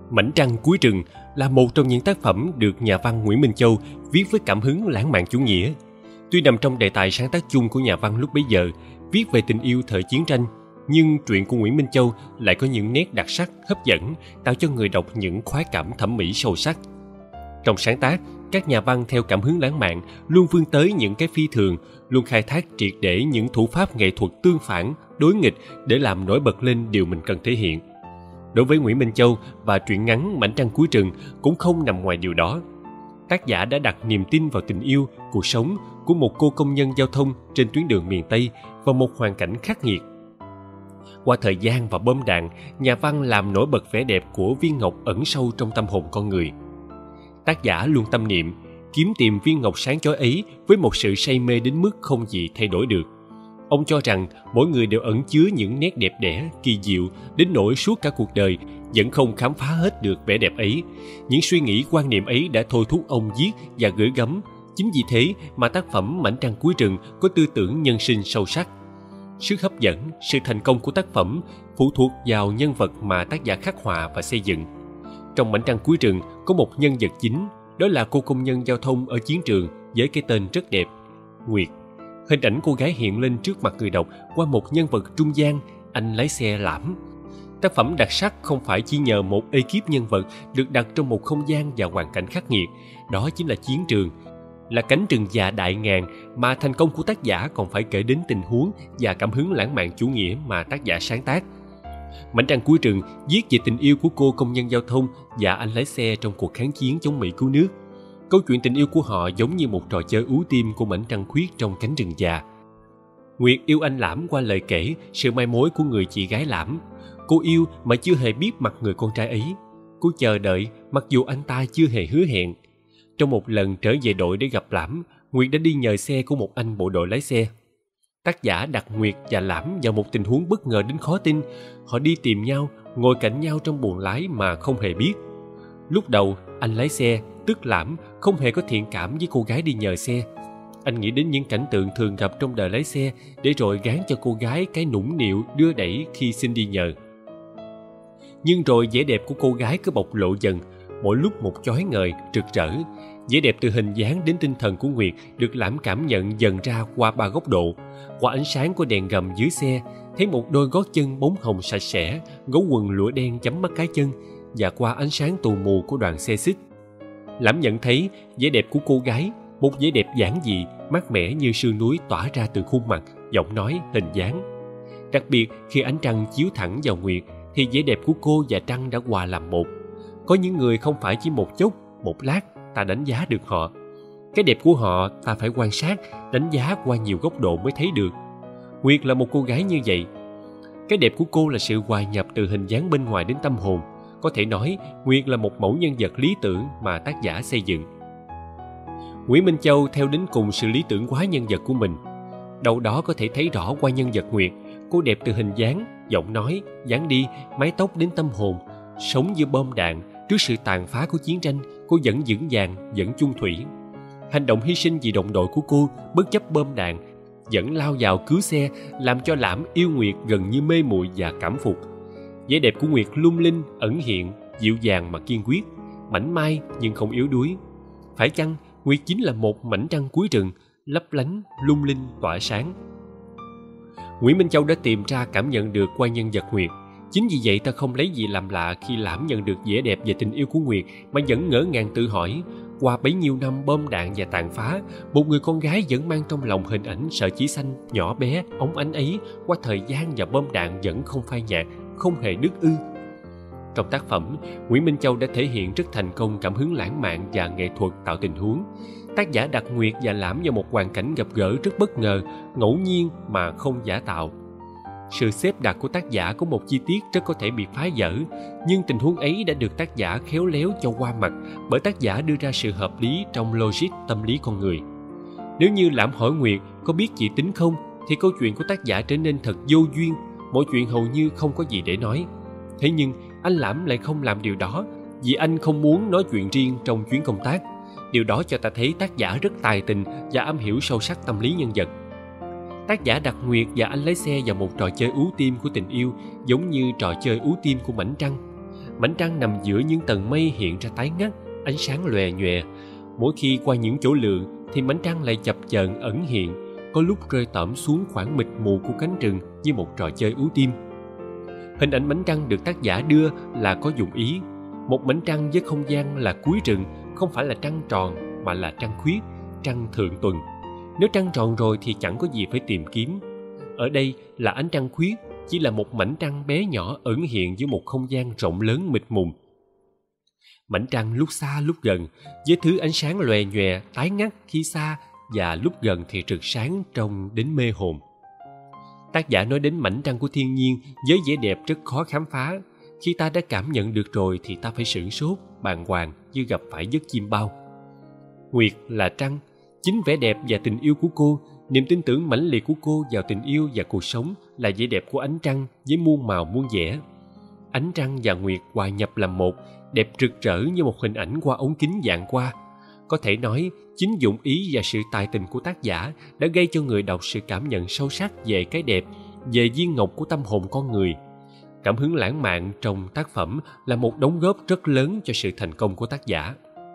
Mảnh trăng cuối rừng là một trong những tác phẩm được nhà văn Nguyễn Minh Châu viết với cảm hứng lãng mạn chủ nghĩa. Tuy nằm trong đề tài sáng tác chung của nhà văn lúc bấy giờ, viết về tình yêu thời chiến tranh, nhưng truyện của Nguyễn Minh Châu lại có những nét đặc sắc, hấp dẫn, tạo cho người đọc những khoái cảm thẩm mỹ sâu sắc. Trong sáng tác, các nhà văn theo cảm hứng lãng mạn luôn vươn tới những cái phi thường, luôn khai thác triệt để những thủ pháp nghệ thuật tương phản, đối nghịch để làm nổi bật lên điều mình cần thể hiện. Đối với Nguyễn Minh Châu và truyện ngắn Mảnh trăng cuối rừng cũng không nằm ngoài điều đó. Tác giả đã đặt niềm tin vào tình yêu, cuộc sống của một cô công nhân giao thông trên tuyến đường miền Tây và một hoàn cảnh khắc nghiệt. Qua thời gian và bom đạn, nhà văn làm nổi bật vẻ đẹp của viên ngọc ẩn sâu trong tâm hồn con người. Tác giả luôn tâm niệm kiếm tìm viên ngọc sáng chói ấy với một sự say mê đến mức không gì thay đổi được. Ông cho rằng mỗi người đều ẩn chứa những nét đẹp đẽ, kỳ diệu đến nỗi suốt cả cuộc đời vẫn không khám phá hết được vẻ đẹp ấy. Những suy nghĩ quan niệm ấy đã thôi thúc ông viết và gửi gắm. Chính vì thế mà tác phẩm Mảnh trăng cuối rừng có tư tưởng nhân sinh sâu sắc. Sức hấp dẫn, sự thành công của tác phẩm phụ thuộc vào nhân vật mà tác giả khắc họa và xây dựng. Trong Mảnh trăng cuối rừng có một nhân vật chính, đó là cô công nhân giao thông ở chiến trường với cái tên rất đẹp, Nguyệt. Hình ảnh cô gái hiện lên trước mặt người đọc qua một nhân vật trung gian, anh lái xe Lãm. Tác phẩm đặc sắc không phải chỉ nhờ một ekip nhân vật được đặt trong một không gian và hoàn cảnh khắc nghiệt, đó chính là chiến trường, là cánh rừng già đại ngàn, mà thành công của tác giả còn phải kể đến tình huống và cảm hứng lãng mạn chủ nghĩa mà tác giả sáng tác. Mảnh trăng cuối rừng viết về tình yêu của cô công nhân giao thông và anh lái xe trong cuộc kháng chiến chống Mỹ cứu nước. Câu chuyện tình yêu của họ giống như một trò chơi ú tim của mảnh trăng khuyết trong cánh rừng già. Nguyệt yêu anh Lãm qua lời kể, sự mai mối của người chị gái Lãm. Cô yêu mà chưa hề biết mặt người con trai ấy. Cô chờ đợi mặc dù anh ta chưa hề hứa hẹn. Trong một lần trở về đội để gặp Lãm, Nguyệt đã đi nhờ xe của một anh bộ đội lái xe. Tác giả đặt Nguyệt và Lãm vào một tình huống bất ngờ đến khó tin. Họ đi tìm nhau, ngồi cạnh nhau trong buồng lái mà không hề biết. Lúc đầu, anh lái xe, tức Lãm, không hề có thiện cảm với cô gái đi nhờ xe. Anh nghĩ đến những cảnh tượng thường gặp trong đời lái xe để rồi gán cho cô gái cái nũng nịu đưa đẩy khi xin đi nhờ. Nhưng rồi vẻ đẹp của cô gái cứ bộc lộ dần, mỗi lúc một chói ngời, rực rỡ. Vẻ đẹp từ hình dáng đến tinh thần của Nguyệt được Lãm cảm nhận dần ra qua ba góc độ. Qua ánh sáng của đèn gầm dưới xe, thấy một đôi gót chân bóng hồng sạch sẽ, gấu quần lụa đen chấm mắt cái chân, và qua ánh sáng tù mù của đoàn xe xích. Lãm nhận thấy vẻ đẹp của cô gái, một vẻ đẹp giản dị, mát mẻ như sương núi tỏa ra từ khuôn mặt, giọng nói, hình dáng. Đặc biệt khi ánh trăng chiếu thẳng vào Nguyệt, thì vẻ đẹp của cô và trăng đã hòa làm một. Có những người không phải chỉ một chốc, một lát ta đánh giá được họ. Cái đẹp của họ ta phải quan sát, đánh giá qua nhiều góc độ mới thấy được. Nguyệt là một cô gái như vậy. Cái đẹp của cô là sự hòa nhập từ hình dáng bên ngoài đến tâm hồn. Có thể nói, Nguyệt là một mẫu nhân vật lý tưởng mà tác giả xây dựng. Nguyễn Minh Châu theo đến cùng sự lý tưởng hóa nhân vật của mình. Đâu đó có thể thấy rõ qua nhân vật Nguyệt, cô đẹp từ hình dáng, giọng nói, dáng đi, mái tóc đến tâm hồn. Sống giữa bom đạn, trước sự tàn phá của chiến tranh, cô vẫn vững vàng, vẫn chung thủy. Hành động hy sinh vì đồng đội của cô, bất chấp bom đạn, vẫn lao vào cứu xe, làm cho Lãm yêu Nguyệt gần như mê muội và cảm phục. Vẻ đẹp của Nguyệt lung linh, ẩn hiện, dịu dàng mà kiên quyết, mảnh mai nhưng không yếu đuối. Phải chăng Nguyệt chính là một mảnh trăng cuối rừng, lấp lánh, lung linh, tỏa sáng? Nguyễn Minh Châu đã tìm ra cảm nhận được qua nhân vật Nguyệt. Chính vì vậy ta không lấy gì làm lạ khi Lãm nhận được vẻ đẹp và tình yêu của Nguyệt mà vẫn ngỡ ngàng tự hỏi, qua bấy nhiêu năm bom đạn và tàn phá, một người con gái vẫn mang trong lòng hình ảnh sợi chỉ xanh, nhỏ bé, óng ánh ấy, qua thời gian và bom đạn vẫn không phai nhạt, không hề đứt ư. Trong tác phẩm, Nguyễn Minh Châu đã thể hiện rất thành công cảm hứng lãng mạn và nghệ thuật tạo tình huống. Tác giả đặt Nguyệt và Lãm vào một hoàn cảnh gặp gỡ rất bất ngờ, ngẫu nhiên mà không giả tạo. Sự xếp đặt của tác giả có một chi tiết rất có thể bị phá vỡ, nhưng tình huống ấy đã được tác giả khéo léo cho qua mặt bởi tác giả đưa ra sự hợp lý trong logic tâm lý con người. Nếu như Lãm hỏi Nguyệt có biết chị tính không, thì câu chuyện của tác giả trở nên thật vô duyên, mọi chuyện hầu như không có gì để nói. Thế nhưng anh Lãm lại không làm điều đó, vì anh không muốn nói chuyện riêng trong chuyến công tác. Điều đó cho ta thấy tác giả rất tài tình và am hiểu sâu sắc tâm lý nhân vật. Tác giả đặt Nguyệt và anh lái xe vào một trò chơi ú tim của tình yêu, giống như trò chơi ú tim của Mảnh trăng. Mảnh trăng nằm giữa những tầng mây hiện ra tái ngắt, ánh sáng lòe nhòe. Mỗi khi qua những chỗ lượn thì mảnh trăng lại chập chờn ẩn hiện, có lúc rơi tỏm xuống khoảng mịt mù của cánh rừng như một trò chơi ưu tim. Hình ảnh mảnh trăng được tác giả đưa là có dụng ý. Một mảnh trăng với không gian là cuối rừng không phải là trăng tròn mà là trăng khuyết, trăng thượng tuần. Nếu trăng tròn rồi thì chẳng có gì phải tìm kiếm. Ở đây là ánh trăng khuyết, chỉ là một mảnh trăng bé nhỏ ẩn hiện giữa một không gian rộng lớn mịt mùng. Mảnh trăng lúc xa lúc gần, với thứ ánh sáng lòe nhòe tái ngắt khi xa, và lúc gần thì rực sáng trông đến mê hồn. Tác giả nói đến mảnh trăng của thiên nhiên với vẻ đẹp rất khó khám phá. Khi ta đã cảm nhận được rồi thì ta phải sửng sốt, bàng hoàng như gặp phải giấc chim bao. Nguyệt là trăng, chính vẻ đẹp và tình yêu của cô, niềm tin tưởng mãnh liệt của cô vào tình yêu và cuộc sống là vẻ đẹp của ánh trăng với muôn màu muôn vẻ. Ánh trăng và Nguyệt hòa nhập làm một, đẹp rực rỡ như một hình ảnh qua ống kính dạng qua. Có thể nói, chính dụng ý và sự tài tình của tác giả đã gây cho người đọc sự cảm nhận sâu sắc về cái đẹp, về viên ngọc của tâm hồn con người. Cảm hứng lãng mạn trong tác phẩm là một đóng góp rất lớn cho sự thành công của tác giả.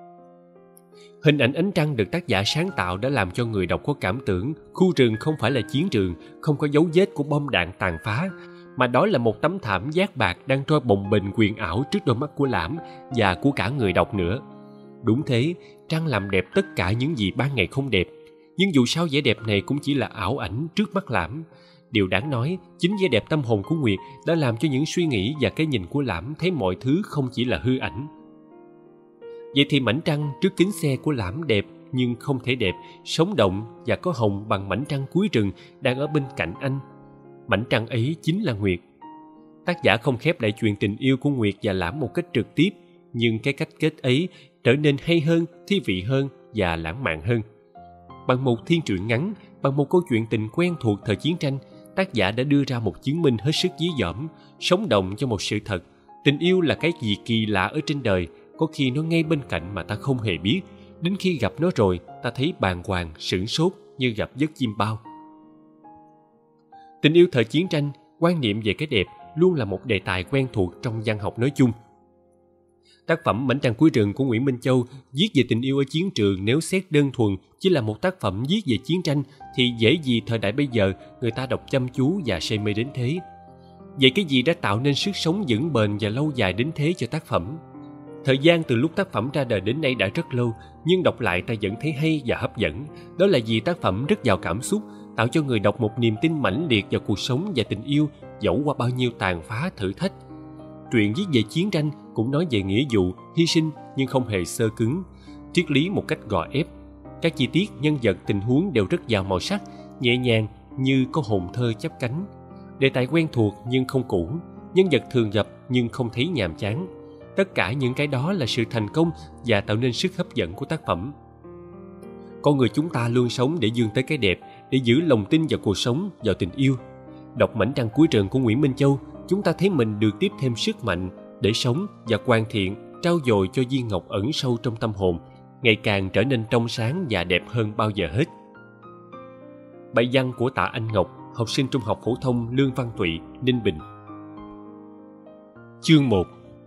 Hình ảnh ánh trăng được tác giả sáng tạo đã làm cho người đọc có cảm tưởng khu rừng không phải là chiến trường, không có dấu vết của bom đạn tàn phá, mà đó là một tấm thảm giác bạc đang trôi bồng bềnh quyền ảo trước đôi mắt của Lãm và của cả người đọc nữa. Đúng thế, trăng làm đẹp tất cả những gì ban ngày không đẹp, nhưng dù sao vẻ đẹp này cũng chỉ là ảo ảnh trước mắt Lãm. Điều đáng nói, chính vẻ đẹp tâm hồn của Nguyệt đã làm cho những suy nghĩ và cái nhìn của Lãm thấy mọi thứ không chỉ là hư ảnh. Vậy thì mảnh trăng trước kính xe của Lãm đẹp nhưng không thể đẹp, sống động và có hồng bằng mảnh trăng cuối rừng đang ở bên cạnh anh. Mảnh trăng ấy chính là Nguyệt. Tác giả không khép lại chuyện tình yêu của Nguyệt và Lãm một cách trực tiếp, nhưng cái cách kết ấy trở nên hay hơn, thi vị hơn và lãng mạn hơn. Bằng một thiên truyện ngắn, bằng một câu chuyện tình quen thuộc thời chiến tranh, tác giả đã đưa ra một chứng minh hết sức dí dỏm, sống động cho một sự thật. Tình yêu là cái gì kỳ lạ ở trên đời, có khi nó ngay bên cạnh mà ta không hề biết. Đến khi gặp nó rồi, ta thấy bàng hoàng, sửng sốt như gặp giấc chim bao. Tình yêu thời chiến tranh, quan niệm về cái đẹp luôn là một đề tài quen thuộc trong văn học nói chung. Tác phẩm Mảnh trăng cuối rừng của Nguyễn Minh Châu viết về tình yêu ở chiến trường nếu xét đơn thuần chỉ là một tác phẩm viết về chiến tranh thì dễ gì thời đại bây giờ người ta đọc chăm chú và say mê đến thế. Vậy cái gì đã tạo nên sức sống vững bền và lâu dài đến thế cho tác phẩm? Thời gian từ lúc tác phẩm ra đời đến nay đã rất lâu, nhưng đọc lại ta vẫn thấy hay và hấp dẫn. Đó là vì tác phẩm rất giàu cảm xúc, tạo cho người đọc một niềm tin mãnh liệt vào cuộc sống và tình yêu, dẫu qua bao nhiêu tàn phá thử thách. Truyện viết về chiến tranh cũng nói về nghĩa vụ, hy sinh nhưng không hề xơ cứng, triết lý một cách gò ép. Các chi tiết, nhân vật, tình huống đều rất giàu màu sắc, nhẹ nhàng như có hồn thơ chắp cánh. Đề tài quen thuộc nhưng không cũ, nhân vật thường gặp nhưng không thấy nhàm chán. Tất cả những cái đó là sự thành công và tạo nên sức hấp dẫn của tác phẩm. Con người chúng ta luôn sống để vươn tới cái đẹp, để giữ lòng tin vào cuộc sống, vào tình yêu. Đọc Mảnh trăng cuối rừng của Nguyễn Minh Châu, chúng ta thấy mình được tiếp thêm sức mạnh để sống và hoàn thiện, trau dồi cho viên ngọc ẩn sâu trong tâm hồn, ngày càng trở nên trong sáng và đẹp hơn bao giờ hết. Bài văn của Tạ Anh Ngọc, học sinh trung học phổ thông Lương Văn Tụy, Ninh Bình. Chương 1.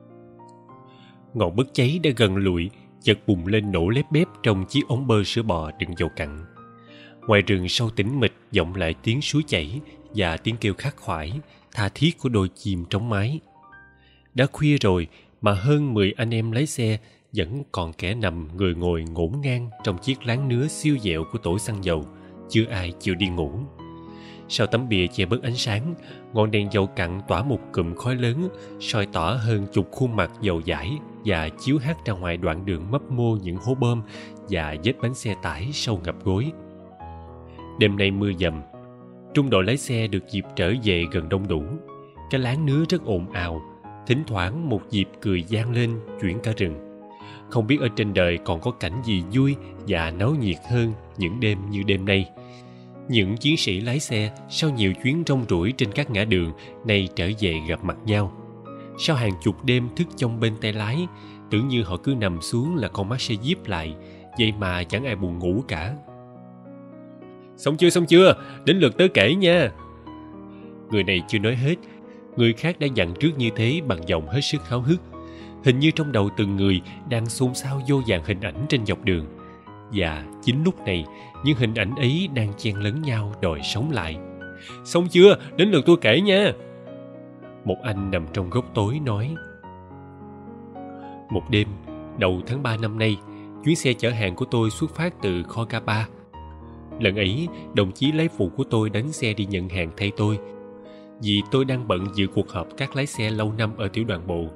Ngọn bấc cháy đã gần lụi, chợt bùng lên nổ lép bép trong chiếc ống bơ sữa bò đựng dầu cặn. Ngoài rừng sâu tĩnh mịch vọng lại tiếng suối chảy và tiếng kêu khát khoải, tha thiết của đôi chim trống mái. Đã khuya rồi mà hơn 10 anh em lái xe vẫn còn kẻ nằm người ngồi ngổn ngang trong chiếc láng nứa siêu dẹo của tổ xăng dầu, chưa ai chịu đi ngủ. Sau tấm bìa che bớt ánh sáng, ngọn đèn dầu cặn tỏa một cụm khói lớn, soi tỏ hơn chục khuôn mặt dầu dãi và chiếu hắt ra ngoài đoạn đường mấp mô những hố bom và vết bánh xe tải sâu ngập gối. Đêm nay mưa dầm, trung đội lái xe được dịp trở về gần đông đủ. Cái láng nứa rất ồn ào, thỉnh thoảng một dịp cười vang lên chuyển cả rừng. Không biết ở trên đời còn có cảnh gì vui và náo nhiệt hơn những đêm như đêm nay. Những chiến sĩ lái xe sau nhiều chuyến rong ruổi trên các ngã đường nay trở về gặp mặt nhau. Sau hàng chục đêm thức trong bên tay lái, tưởng như họ cứ nằm xuống là con mắt sẽ díp lại, vậy mà chẳng ai buồn ngủ cả. Xong chưa, đến lượt tớ kể nha. Người này chưa nói hết, người khác đã dặn trước như thế bằng giọng hết sức háo hức. Hình như trong đầu từng người đang xôn xao vô vàn hình ảnh trên dọc đường. Và chính lúc này, những hình ảnh ấy đang chen lấn nhau đòi sống lại. Xong chưa? Đến lượt tôi kể nha. Một anh nằm trong góc tối nói. Một đêm, đầu tháng 3 năm nay, chuyến xe chở hàng của tôi xuất phát từ kho K3. Lần ấy, đồng chí lái phụ của tôi đánh xe đi nhận hàng thay tôi, vì tôi đang bận dự cuộc họp các lái xe lâu năm ở tiểu đoàn bộ.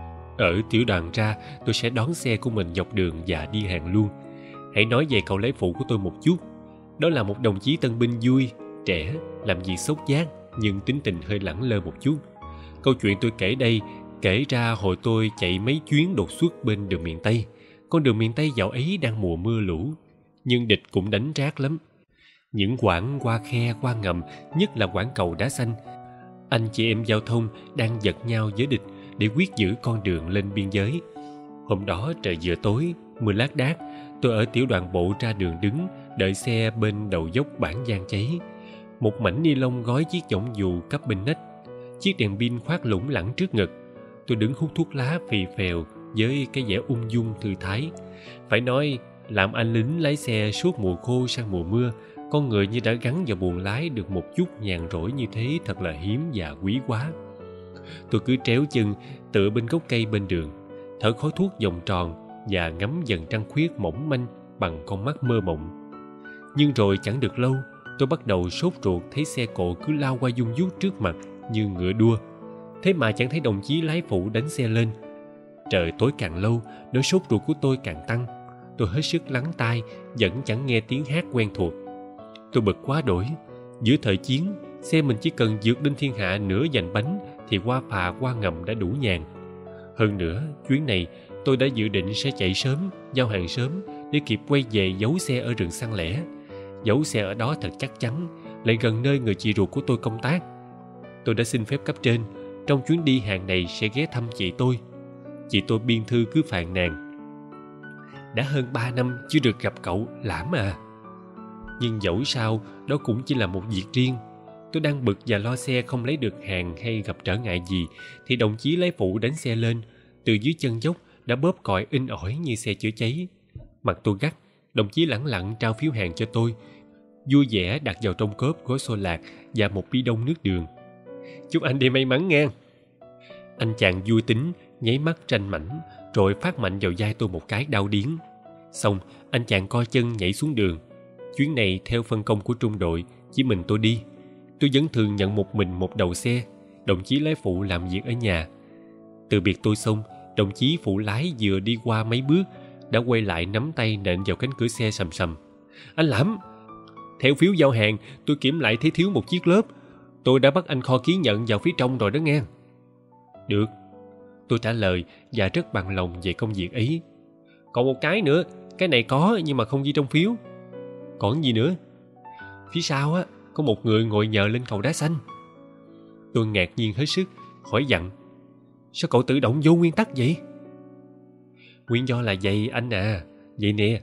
Ở tiểu đoàn ra, tôi sẽ đón xe của mình dọc đường và đi hàng luôn. Hãy nói về cậu lái phụ của tôi một chút. Đó là một đồng chí tân binh vui, trẻ, làm việc xốc giác, nhưng tính tình hơi lẳng lơ một chút. Câu chuyện tôi kể đây kể ra hồi tôi chạy mấy chuyến đột xuất bên đường miền Tây. Con đường miền Tây dạo ấy đang mùa mưa lũ, nhưng địch cũng đánh rác lắm. Những quãng qua khe, qua ngầm, nhất là quãng cầu đá xanh, anh chị em giao thông đang giật nhau với địch để quyết giữ con đường lên biên giới. Hôm đó trời vừa tối, mưa lác đác. Tôi ở tiểu đoàn bộ ra đường đứng, đợi xe bên đầu dốc Bản Giang cháy. Một mảnh ni lông gói chiếc võng dù cấp bên nách, chiếc đèn pin khoác lủng lẳng trước ngực. Tôi đứng hút thuốc lá phì phèo với cái vẻ ung dung thư thái. Phải nói, làm anh lính lái xe suốt mùa khô sang mùa mưa, con người như đã gắn vào buồng lái được một chút nhàn rỗi như thế thật là hiếm và quý quá. Tôi cứ tréo chân tựa bên gốc cây bên đường, thở khói thuốc vòng tròn và ngắm dần trăng khuyết mỏng manh bằng con mắt mơ mộng. Nhưng rồi chẳng được lâu, tôi bắt đầu sốt ruột thấy xe cộ cứ lao qua vung vút trước mặt như ngựa đua. Thế mà chẳng thấy đồng chí lái phụ đánh xe lên. Trời tối càng lâu, nỗi sốt ruột của tôi càng tăng. Tôi hết sức lắng tai, vẫn chẳng nghe tiếng hát quen thuộc. Tôi bực quá đỗi. Giữa thời chiến, xe mình chỉ cần vượt Đinh Thiên Hạ nửa vành bánh thì qua phà qua ngầm đã đủ nhàn. Hơn nữa, chuyến này tôi đã dự định sẽ chạy sớm, giao hàng sớm để kịp quay về giấu xe ở rừng xăng lẻ. Giấu xe ở đó thật chắc chắn, lại gần nơi người chị ruột của tôi công tác. Tôi đã xin phép cấp trên, trong chuyến đi hàng này sẽ ghé thăm chị tôi. Chị tôi biên thư cứ phàn nàn. Đã hơn 3 năm chưa được gặp cậu, lãm à. Nhưng dẫu sao, đó cũng chỉ là một việc riêng. Tôi đang bực và lo xe không lấy được hàng hay gặp trở ngại gì, thì đồng chí lái phụ đánh xe lên, từ dưới chân dốc đã bóp còi inh ỏi như xe chữa cháy. Mặt tôi gắt, đồng chí lẳng lặng trao phiếu hàng cho tôi, vui vẻ đặt vào trong cốp gói xô lạc và một bi đông nước đường. Chúc anh đi may mắn nghe. Anh chàng vui tính, nháy mắt ranh mảnh, rồi phát mạnh vào vai tôi một cái đau điếng. Xong, anh chàng co chân nhảy xuống đường. Chuyến này theo phân công của trung đội, chỉ mình tôi đi. Tôi vẫn thường nhận một mình một đầu xe, đồng chí lái phụ làm việc ở nhà. Từ biệt tôi xong, đồng chí phụ lái vừa đi qua mấy bước đã quay lại nắm tay nện vào cánh cửa xe sầm sầm. Anh Lãm, theo phiếu giao hàng tôi kiểm lại thấy thiếu một chiếc lớp. Tôi đã bắt anh kho ký nhận vào phía trong rồi đó nghe. Được, tôi trả lời và rất bằng lòng về công việc ấy. Còn một cái nữa, cái này có nhưng mà không ghi trong phiếu. Còn gì nữa? Phía sau á, có một người ngồi nhờ lên cầu đá xanh. Tôi ngạc nhiên hết sức, hỏi dặn. Sao cậu tự động vô nguyên tắc vậy? Nguyên do là vậy anh à, vậy nè.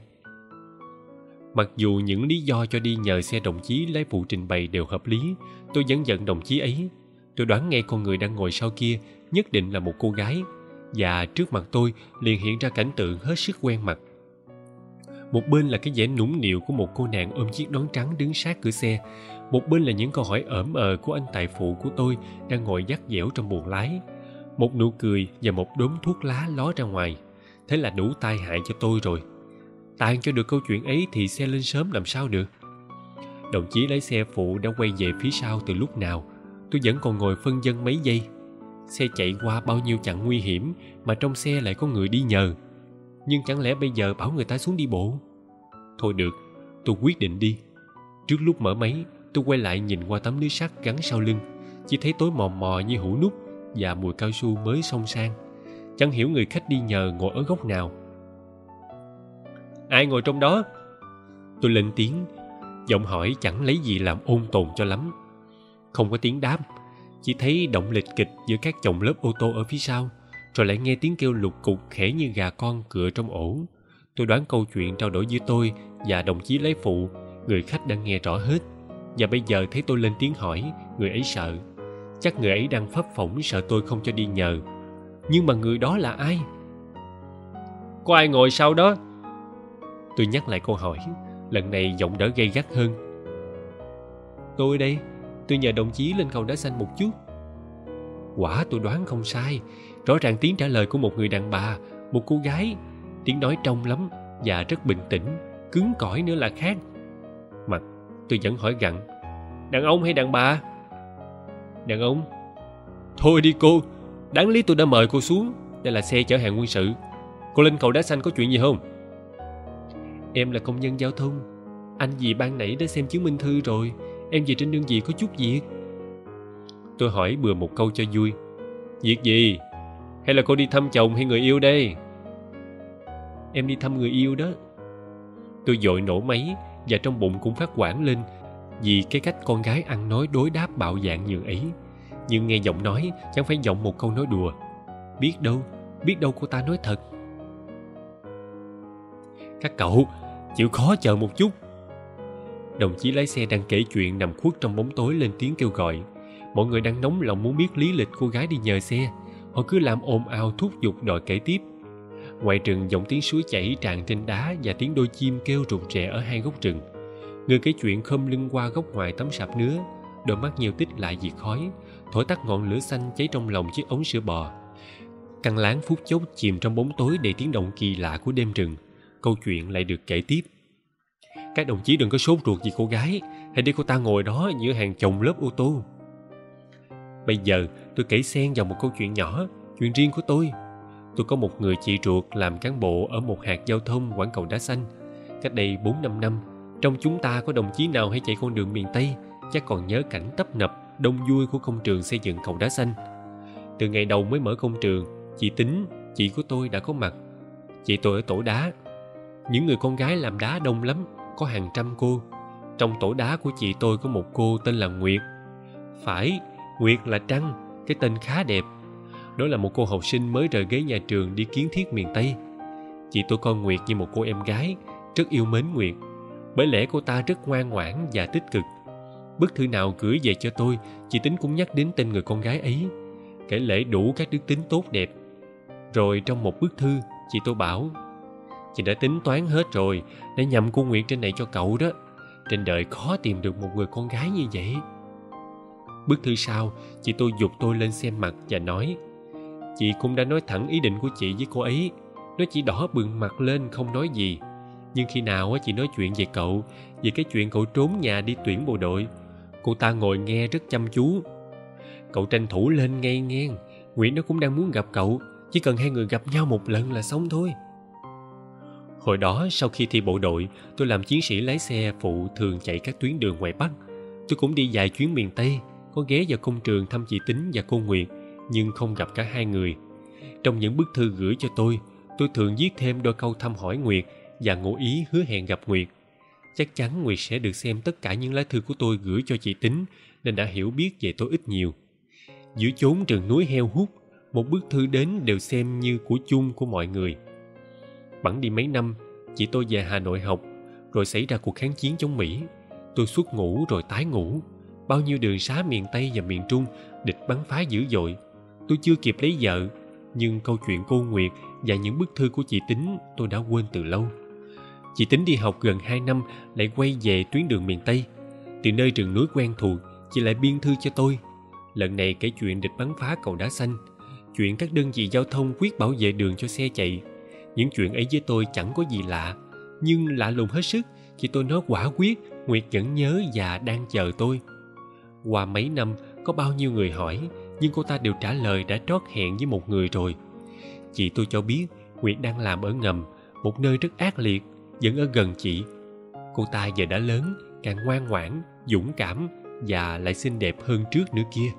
Mặc dù những lý do cho đi nhờ xe đồng chí lái phụ trình bày đều hợp lý, tôi vẫn giận đồng chí ấy. Tôi đoán ngay con người đang ngồi sau kia nhất định là một cô gái, và trước mặt tôi liền hiện ra cảnh tượng hết sức quen mặt. Một bên là cái vẻ nũng nịu của một cô nàng ôm chiếc nón trắng đứng sát cửa xe, một bên là những câu hỏi ỡm ờ của anh tài phụ của tôi đang ngồi dắt dẻo trong buồng lái. Một nụ cười và một đốm thuốc lá ló ra ngoài. Thế là đủ tai hại cho tôi rồi. Tàn cho được câu chuyện ấy thì xe lên sớm làm sao được. Đồng chí lái xe phụ đã quay về phía sau từ lúc nào. Tôi vẫn còn ngồi phân vân mấy giây. Xe chạy qua bao nhiêu chặng nguy hiểm mà trong xe lại có người đi nhờ. Nhưng chẳng lẽ bây giờ bảo người ta xuống đi bộ? Thôi được, tôi quyết định đi. Trước lúc mở máy, tôi quay lại nhìn qua tấm lưới sắt gắn sau lưng. Chỉ thấy tối mò mò như hũ nút và mùi cao su mới xông sang. Chẳng hiểu người khách đi nhờ ngồi ở góc nào. Ai ngồi trong đó? Tôi lên tiếng, giọng hỏi chẳng lấy gì làm ôn tồn cho lắm. Không có tiếng đáp, chỉ thấy động lịch kịch giữa các chồng lớp ô tô ở phía sau, rồi lại nghe tiếng kêu lục cục khẽ như gà con cựa trong ổ. Tôi đoán câu chuyện trao đổi giữa tôi và đồng chí lái phụ, người khách đã nghe rõ hết. Và bây giờ thấy tôi lên tiếng hỏi, người ấy sợ. Chắc người ấy đang phấp phỏng sợ tôi không cho đi nhờ. Nhưng mà người đó là ai? có ai ngồi sau đó? Tôi nhắc lại câu hỏi, lần này giọng đỡ gay gắt hơn. Tôi đây, tôi nhờ đồng chí lên cầu đá xanh một chút. Quả tôi đoán không sai, rõ ràng tiếng trả lời của một người đàn bà, một cô gái. Tiếng nói trong lắm và rất bình tĩnh, cứng cỏi nữa là khác. Mặt tôi vẫn hỏi gặng, đàn ông hay đàn bà? Đàn ông. Thôi đi cô, đáng lý tôi đã mời cô xuống. Đây là xe chở hàng quân sự. Cô lên cầu đá xanh có chuyện gì không? Em là công nhân giao thông. Anh dì ban nãy đã xem chứng minh thư rồi. Em về trên đơn vị có chút việc. Tôi hỏi bừa một câu cho vui. Việc gì? Hay là cô đi thăm chồng hay người yêu đây? Em đi thăm người yêu đó. Tôi vội nổ máy và trong bụng cũng phát hoảng lên vì cái cách con gái ăn nói đối đáp bạo dạn như ấy. Nhưng nghe giọng nói chẳng phải giọng một câu nói đùa. Biết đâu cô ta nói thật. Các cậu chịu khó chờ một chút. Đồng chí lái xe đang kể chuyện nằm khuất trong bóng tối lên tiếng kêu gọi. Mọi người đang nóng lòng muốn biết lý lịch cô gái đi nhờ xe. Họ cứ làm ồn ào thúc giục đòi kể tiếp. Ngoài rừng giọng tiếng suối chảy tràn trên đá và tiếng đôi chim kêu rụt rè ở hai góc rừng. Người kể chuyện khom lưng qua góc ngoài tấm sạp nứa, đôi mắt nhiều tích lại vì khói, thổi tắt ngọn lửa xanh cháy trong lòng chiếc ống sữa bò. Căn láng phút chốc chìm trong bóng tối đầy tiếng động kỳ lạ của đêm rừng. Câu chuyện lại được kể tiếp. Các đồng chí đừng có sốt ruột vì cô gái, hãy để cô ta ngồi đó giữa hàng chồng lớp ô tô. Bây giờ tôi kể xen vào một câu chuyện nhỏ, chuyện riêng của tôi. Tôi có một người chị ruột làm cán bộ ở một hạt giao thông quãng cầu đá xanh. Cách đây 4-5 năm, trong chúng ta có đồng chí nào hay chạy con đường miền Tây chắc còn nhớ cảnh tấp nập đông vui của công trường xây dựng cầu đá xanh. Từ ngày đầu mới mở công trường, chị Tính, chị của tôi đã có mặt. Chị tôi ở tổ đá. Những người con gái làm đá đông lắm, có hàng trăm cô. Trong tổ đá của chị tôi có một cô tên là Nguyệt. Phải, Nguyệt là Trăng, cái tên khá đẹp. Đó là một cô học sinh mới rời ghế nhà trường đi kiến thiết miền Tây. Chị tôi coi Nguyệt như một cô em gái, rất yêu mến Nguyệt. Bởi lẽ cô ta rất ngoan ngoãn và tích cực. Bức thư nào gửi về cho tôi, chị Tính cũng nhắc đến tên người con gái ấy, kể lể đủ các đức tính tốt đẹp. Rồi trong một bức thư, chị tôi bảo: chị đã tính toán hết rồi, để nhầm cô Nguyệt trên này cho cậu đó. Trên đời khó tìm được một người con gái như vậy. Bức thư sau, chị tôi giục tôi lên xem mặt và nói: chị cũng đã nói thẳng ý định của chị với cô ấy. Nó chỉ đỏ bừng mặt lên không nói gì. Nhưng khi nào chị nói chuyện về cậu, về cái chuyện cậu trốn nhà đi tuyển bộ đội, cô ta ngồi nghe rất chăm chú. Cậu tranh thủ lên ngay ngang. Nguyệt nó cũng đang muốn gặp cậu, chỉ cần hai người gặp nhau một lần là xong thôi. Hồi đó sau khi thi bộ đội, tôi làm chiến sĩ lái xe phụ thường chạy các tuyến đường ngoài Bắc. Tôi cũng đi vài chuyến miền Tây, có ghé vào công trường thăm chị Tính và cô Nguyệt, nhưng không gặp cả hai người. Trong những bức thư gửi cho tôi thường viết thêm đôi câu thăm hỏi Nguyệt và ngỏ ý hứa hẹn gặp Nguyệt. Chắc chắn Nguyệt sẽ được xem tất cả những lá thư của tôi gửi cho chị Tính, nên đã hiểu biết về tôi ít nhiều. Giữa chốn rừng núi heo hút, một bức thư đến đều xem như của chung của mọi người. Bẵng đi mấy năm, chị tôi về Hà Nội học, rồi xảy ra cuộc kháng chiến chống Mỹ. Tôi xuất ngũ rồi tái ngũ. Bao nhiêu đường xá miền Tây và miền Trung, địch bắn phá dữ dội. Tôi chưa kịp lấy vợ, nhưng câu chuyện cô Nguyệt và những bức thư của chị Tính tôi đã quên từ lâu. Chị Tính đi học gần 2 năm lại quay về tuyến đường miền Tây. Từ nơi rừng núi quen thuộc, chị lại biên thư cho tôi. Lần này kể chuyện địch bắn phá cầu đá xanh, chuyện các đơn vị giao thông quyết bảo vệ đường cho xe chạy. Những chuyện ấy với tôi chẳng có gì lạ, nhưng lạ lùng hết sức, chị tôi nói quả quyết Nguyệt vẫn nhớ và đang chờ tôi. Qua mấy năm, có bao nhiêu người hỏi, nhưng cô ta đều trả lời đã trót hẹn với một người rồi. Chị tôi cho biết Nguyệt đang làm ở ngầm, một nơi rất ác liệt, vẫn ở gần chị. Cô ta giờ đã lớn, càng ngoan ngoãn, dũng cảm và lại xinh đẹp hơn trước nữa kia.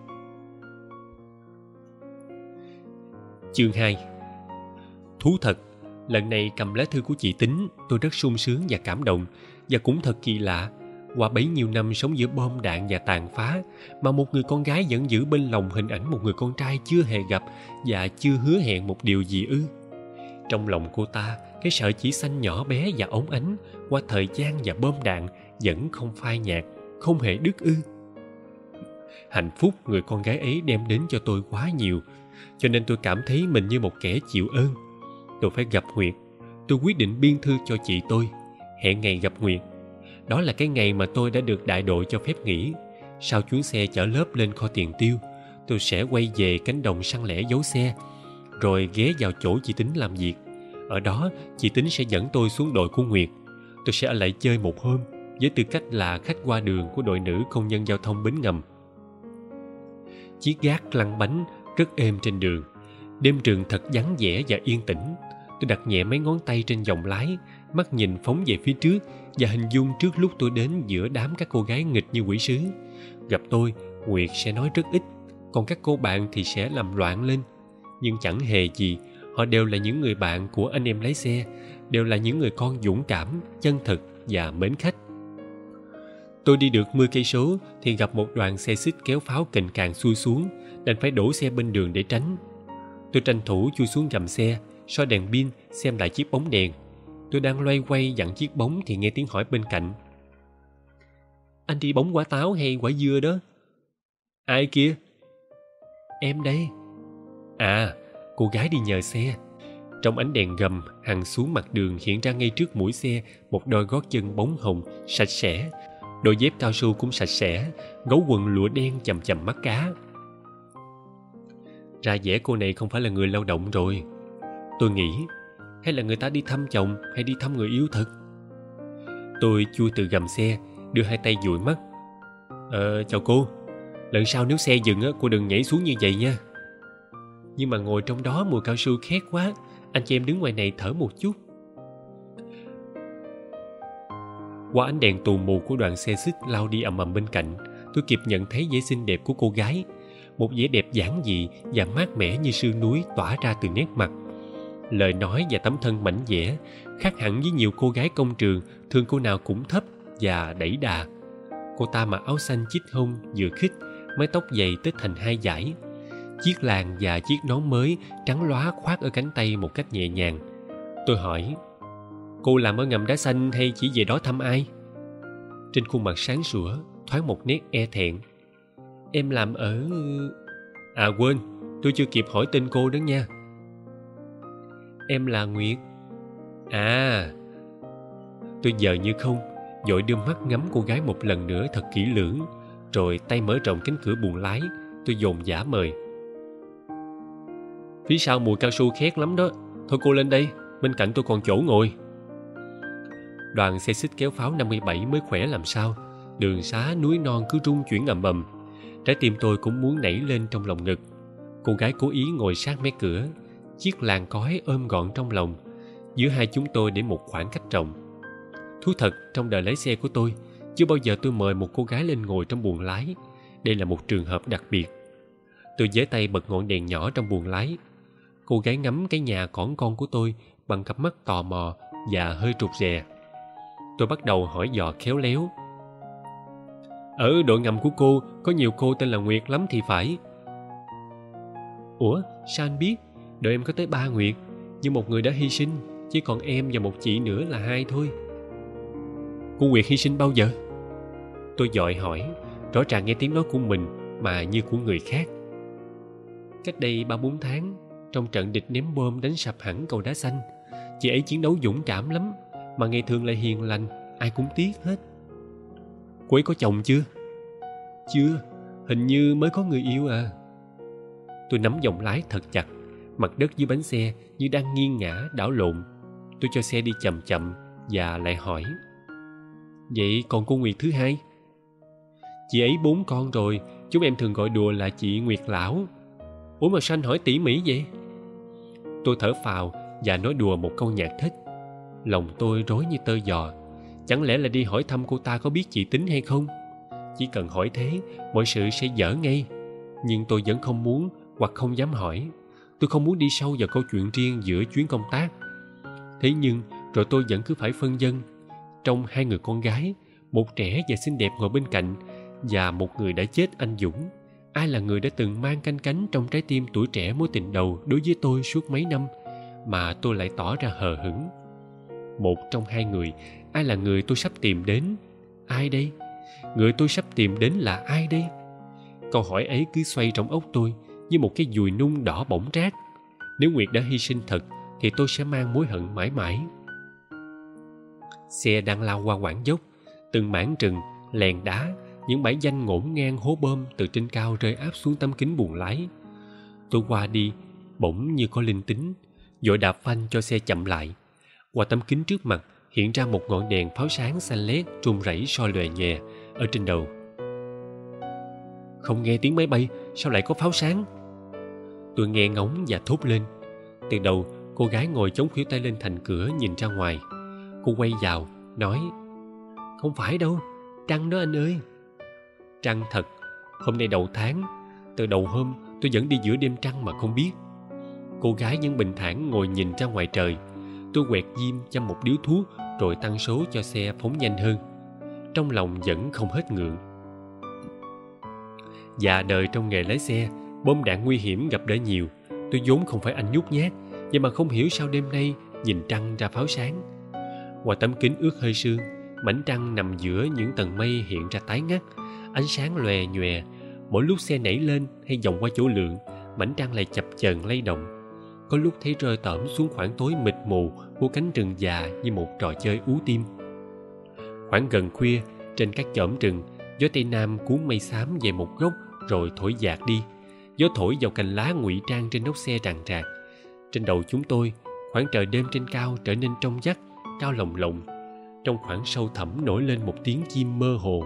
Chương 2. Thú thật, lần này cầm lá thư của chị Tính, tôi rất sung sướng và cảm động. Và cũng thật kỳ lạ, qua bấy nhiêu năm sống giữa bom đạn và tàn phá, mà một người con gái vẫn giữ bên lòng hình ảnh một người con trai chưa hề gặp và chưa hứa hẹn một điều gì ư? Trong lòng cô ta, cái sợi chỉ xanh nhỏ bé và óng ánh qua thời gian và bom đạn vẫn không phai nhạt, không hề đứt ư? Hạnh phúc người con gái ấy đem đến cho tôi quá nhiều, cho nên tôi cảm thấy mình như một kẻ chịu ơn. Tôi phải gặp Nguyệt. tôi quyết định biên thư cho chị tôi, hẹn ngày gặp Nguyệt. Đó là cái ngày mà tôi đã được đại đội cho phép nghỉ. Sau chuyến xe chở lớp lên kho tiền tiêu, tôi sẽ quay về cánh đồng săn lẻ giấu xe, rồi ghé vào chỗ chị Tính làm việc. Ở đó, chị Tính sẽ dẫn tôi xuống đội của Nguyệt. Tôi sẽ ở lại chơi một hôm, với tư cách là khách qua đường của đội nữ công nhân giao thông bến ngầm. Chiếc gác lăn bánh rất êm trên đường. Đêm trường thật vắng vẻ và yên tĩnh. Tôi đặt nhẹ mấy ngón tay trên vòng lái, mắt nhìn phóng về phía trước và hình dung trước lúc tôi đến giữa đám các cô gái nghịch như quỷ sứ. Gặp tôi, Nguyệt sẽ nói rất ít, còn các cô bạn thì sẽ làm loạn lên. Nhưng chẳng hề gì, họ đều là những người bạn của anh em lái xe, đều là những người con dũng cảm, chân thực và mến khách. Tôi đi được 10 cây số thì gặp một đoàn xe xích kéo pháo kình càng xuôi xuống, đành phải đổ xe bên đường để tránh. Tôi tranh thủ chui xuống gầm xe, soi đèn pin xem lại chiếc bóng đèn. Tôi đang loay quay dặn chiếc bóng thì nghe tiếng hỏi bên cạnh: "Anh đi bóng quả táo hay quả dưa đó?" "Ai kia?" "Em đây." À, cô gái đi nhờ xe. Trong ánh đèn gầm hằn xuống mặt đường hiện ra ngay trước mũi xe một đôi gót chân bóng hồng sạch sẽ, đôi dép cao su cũng sạch sẽ, gấu quần lụa đen chầm chầm mắt cá. Ra vẻ cô này không phải là người lao động rồi, tôi nghĩ. Hay là người ta đi thăm chồng hay đi thăm người yêu thật? Tôi chui từ gầm xe, đưa hai tay dụi mắt. Chào cô. Lần sau nếu xe dừng cô đừng nhảy xuống như vậy nha. Nhưng mà ngồi trong đó mùi cao su khét quá, anh chị em đứng ngoài này thở một chút. Qua ánh đèn tù mù của đoàn xe xích lao đi ầm ầm bên cạnh, tôi kịp nhận thấy vẻ xinh đẹp của cô gái. Một vẻ đẹp giản dị và mát mẻ như sương núi tỏa ra từ nét mặt. Lời nói và tấm thân mảnh dẻ khác hẳn với nhiều cô gái công trường, thường cô nào cũng thấp và đẩy đà. Cô ta mặc áo xanh chít hông vừa khít, mái tóc dày tết thành hai dải, chiếc làn và chiếc nón mới trắng lóa khoác ở cánh tay một cách nhẹ nhàng. Tôi hỏi: "Cô làm ở ngầm đá xanh hay chỉ về đó thăm ai?" Trên khuôn mặt sáng sủa thoáng một nét e thẹn. "Em làm ở..." "À quên, tôi chưa kịp hỏi tên cô đó nha." "Em là Nguyệt." "À..." Tôi giờ như không, vội đưa mắt ngắm cô gái một lần nữa thật kỹ lưỡng, rồi tay mở rộng cánh cửa buồng lái. Tôi dồn dã mời: "Phía sau mùi cao su khét lắm đó, thôi cô lên đây, bên cạnh tôi còn chỗ ngồi." Đoàn xe xích kéo pháo 57 mới khỏe làm sao. Đường xá núi non cứ rung chuyển ầm ầm. Trái tim tôi cũng muốn nảy lên trong lòng ngực. Cô gái cố ý ngồi sát mé cửa, chiếc làn cói ôm gọn trong lòng. Giữa hai chúng tôi để một khoảng cách rộng. Thú thật, trong đời lái xe của tôi, chưa bao giờ tôi mời một cô gái lên ngồi trong buồng lái. Đây là một trường hợp đặc biệt. Tôi giơ tay bật ngọn đèn nhỏ trong buồng lái. Cô gái ngắm cái nhà cỏn con của tôi bằng cặp mắt tò mò và hơi rụt rè. Tôi bắt đầu hỏi dò khéo léo: "Ở đội ngầm của cô có nhiều cô tên là Nguyệt lắm thì phải." "Ủa, sao anh biết? Đội em có tới 3 Nguyệt, nhưng một người đã hy sinh, chỉ còn em và một chị nữa là 2 thôi." "Cô Nguyệt hy sinh bao giờ?" Tôi vội hỏi, rõ ràng nghe tiếng nói của mình mà như của người khác. "Cách đây 3-4 tháng, trong trận địch ném bom đánh sập hẳn cầu đá xanh. Chị ấy chiến đấu dũng cảm lắm, mà ngày thường lại hiền lành, ai cũng tiếc hết." "Cô ấy có chồng chưa?" "Chưa, hình như mới có người yêu à." Tôi nắm vòng lái thật chặt, mặt đất dưới bánh xe như đang nghiêng ngả đảo lộn. Tôi cho xe đi chậm chậm và lại hỏi: "Vậy còn cô Nguyệt thứ hai?" "Chị ấy 4 con rồi, chúng em thường gọi đùa là chị Nguyệt Lão." "Ủa mà sao anh hỏi tỉ mỉ vậy?" Tôi thở phào và nói đùa một câu nhạt thích. Lòng tôi rối như tơ giò. Chẳng lẽ là đi hỏi thăm cô ta có biết chị Tính hay không? Chỉ cần hỏi thế, mọi sự sẽ dở ngay. Nhưng tôi vẫn không muốn hoặc không dám hỏi. Tôi không muốn đi sâu vào câu chuyện riêng giữa chuyến công tác. Thế nhưng rồi tôi vẫn cứ phải phân vân. Trong 2 người con gái, một trẻ và xinh đẹp ngồi bên cạnh, và một người đã chết anh dũng, ai là người đã từng mang canh cánh trong trái tim tuổi trẻ mối tình đầu đối với tôi suốt mấy năm, mà tôi lại tỏ ra hờ hững? Một trong 2 người, ai là người tôi sắp tìm đến? Ai đây? Người tôi sắp tìm đến là ai đây? Câu hỏi ấy cứ xoay trong óc tôi như một cái dùi nung đỏ bỏng rát. Nếu Nguyệt đã hy sinh thật, thì tôi sẽ mang mối hận mãi mãi. Xe đang lao qua quãng dốc, từng mảng rừng, lèn đá, những bãi danh ngổn ngang hố bom từ trên cao rơi áp xuống tấm kính buồng lái. Tôi qua đi, bỗng như có linh tính, vội đạp phanh cho xe chậm lại. Qua tấm kính trước mặt hiện ra một ngọn đèn pháo sáng xanh lét rung rẩy soi lòe nhòe ở trên đầu. Không nghe tiếng máy bay, sao lại có pháo sáng? Tôi nghe ngóng và thốt lên. Từ đầu, cô gái ngồi chống khuỷu tay lên thành cửa nhìn ra ngoài. Cô quay vào, nói: Không phải đâu, trăng đó anh ơi. Trăng thật, hôm nay đầu tháng. Từ đầu hôm tôi vẫn đi giữa đêm trăng mà không biết. Cô gái vẫn bình thản ngồi nhìn ra ngoài trời. Tôi quẹt diêm châm một điếu thuốc rồi tăng số cho xe phóng nhanh hơn. Trong lòng vẫn không hết ngượng. Dạ đời trong nghề lái xe, bom đạn nguy hiểm gặp đỡ nhiều. Tôi vốn không phải anh nhút nhát, vậy mà không hiểu sao đêm nay nhìn trăng ra pháo sáng. Qua tấm kính ướt hơi sương, mảnh trăng nằm giữa những tầng mây hiện ra tái ngắt, ánh sáng lòe nhòe. Mỗi lúc xe nảy lên hay vòng qua chỗ lượng, mảnh trăng lại chập chờn lay động. Có lúc thấy rơi tởm xuống khoảng tối mịt mù của cánh rừng già như một trò chơi ú tim. Khoảng gần khuya, trên các chõm rừng, gió tây nam cuốn mây xám về một góc rồi thổi dạt đi. Gió thổi vào cành lá ngụy trang trên nóc xe ràng rạc. Trên đầu chúng tôi, khoảng trời đêm trên cao trở nên trong vắt, cao lồng lộng. Trong khoảng sâu thẳm nổi lên một tiếng chim mơ hồ.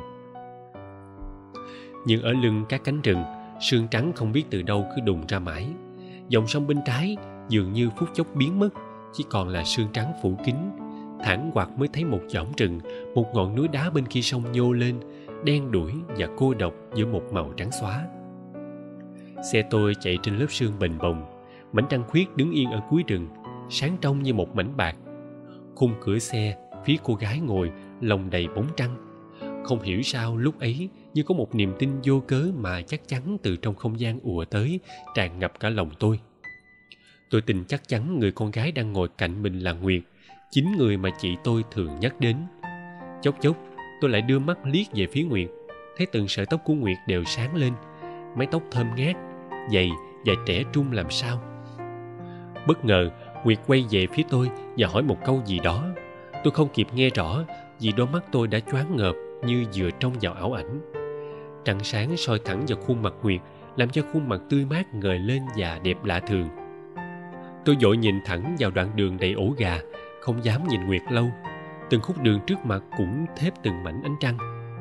Nhưng ở lưng các cánh rừng, sương trắng không biết từ đâu cứ đùng ra mãi. Dòng sông bên trái dường như phút chốc biến mất, chỉ còn là sương trắng phủ kín. Thẳng quạt mới thấy một chõm rừng, một ngọn núi đá bên kia sông nhô lên, đen đủi và cô độc giữa một màu trắng xóa. Xe tôi chạy trên lớp sương bềnh bồng. Mảnh trăng khuyết đứng yên ở cuối rừng, sáng trong như một mảnh bạc. Khung cửa xe, phía cô gái ngồi, lồng đầy bóng trăng. Không hiểu sao lúc ấy như có một niềm tin vô cớ mà chắc chắn từ trong không gian ùa tới, tràn ngập cả lòng tôi. Tôi tin chắc chắn người con gái đang ngồi cạnh mình là Nguyệt, chính người mà chị tôi thường nhắc đến. Chốc chốc, tôi lại đưa mắt liếc về phía Nguyệt, thấy từng sợi tóc của Nguyệt đều sáng lên, mái tóc thơm ngát, dày và trẻ trung làm sao. Bất ngờ, Nguyệt quay về phía tôi và hỏi một câu gì đó. Tôi không kịp nghe rõ vì đôi mắt tôi đã choáng ngợp như vừa trông vào ảo ảnh. Trăng sáng soi thẳng vào khuôn mặt Nguyệt, làm cho khuôn mặt tươi mát ngời lên và đẹp lạ thường. Tôi vội nhìn thẳng vào đoạn đường đầy ổ gà, không dám nhìn Nguyệt lâu. Từng khúc đường trước mặt cũng thếp từng mảnh ánh trăng.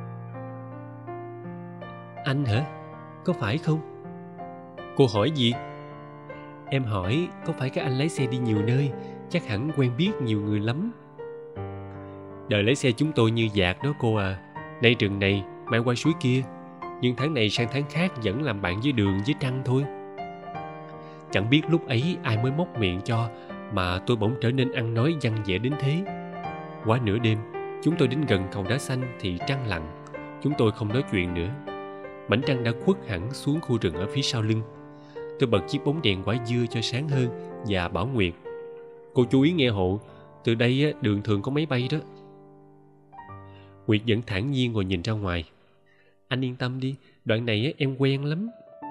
Anh hả? Có phải không? Cô hỏi gì? Em hỏi có phải các anh lái xe đi nhiều nơi, chắc hẳn quen biết nhiều người lắm. Đời lái xe chúng tôi như dạt đó cô à. Nay rừng này, mai qua suối kia. Nhưng tháng này sang tháng khác vẫn làm bạn với đường với trăng thôi. Chẳng biết lúc ấy ai mới móc miệng cho mà tôi bỗng trở nên ăn nói văn vẻ đến thế. Quá nửa đêm, chúng tôi đến gần cầu đá xanh thì trăng lặng. Chúng tôi không nói chuyện nữa. Mảnh trăng đã khuất hẳn xuống khu rừng ở phía sau lưng. Tôi bật chiếc bóng đèn quả dưa cho sáng hơn và bảo Nguyệt: Cô chú ý nghe hộ, từ đây đường thường có máy bay đó. Nguyệt vẫn thản nhiên ngồi nhìn ra ngoài. Anh yên tâm đi, đoạn này em quen lắm.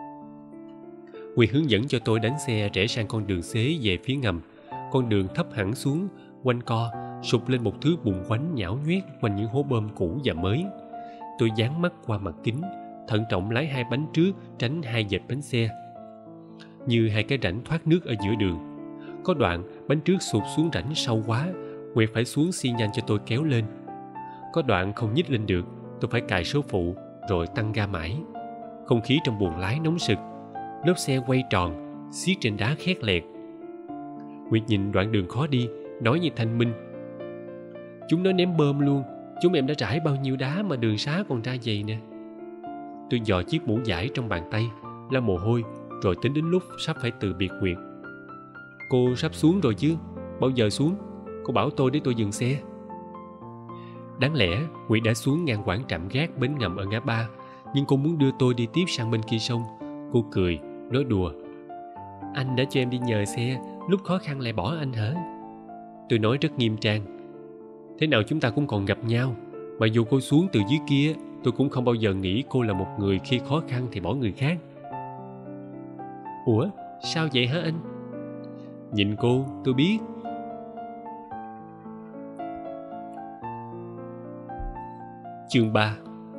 Nguyệt hướng dẫn cho tôi đánh xe rẽ sang con đường xế về phía ngầm. Con đường thấp hẳn xuống, quanh co, sụp lên một thứ bùn quánh nhão nhoét quanh những hố bơm cũ và mới. Tôi dán mắt qua mặt kính, thận trọng lái hai bánh trước tránh hai vệt bánh xe. Như hai cái rãnh thoát nước ở giữa đường. Có đoạn bánh trước sụt xuống rãnh sâu quá, Nguyệt phải xuống xi nhan cho tôi kéo lên. Có đoạn không nhích lên được, tôi phải cài số phụ rồi tăng ga mãi. Không khí trong buồng lái nóng sực, lốp xe quay tròn, xiết trên đá khét lẹt. Nguyệt nhìn đoạn đường khó đi, nói như thanh minh: Chúng nó ném bơm luôn, chúng em đã trải bao nhiêu đá mà đường xá còn ra vậy nè. Tôi dò chiếc mũ vải trong bàn tay, lau mồ hôi, rồi tính đến lúc sắp phải từ biệt Nguyệt. Cô sắp xuống rồi chứ? Bao giờ xuống? Cô bảo tôi để tôi dừng xe. Đáng lẽ Nguyệt đã xuống ngang quảng trạm gác bến ngầm ở ngã ba, nhưng cô muốn đưa tôi đi tiếp sang bên kia sông. Cô cười, nói đùa: Anh đã cho em đi nhờ xe, lúc khó khăn lại bỏ anh hả? Tôi nói rất nghiêm trang: Thế nào chúng ta cũng còn gặp nhau. Mà dù cô xuống từ dưới kia, tôi cũng không bao giờ nghĩ cô là một người khi khó khăn thì bỏ người khác. Ủa, sao vậy hả anh? Nhìn cô, tôi biết. Chương 3.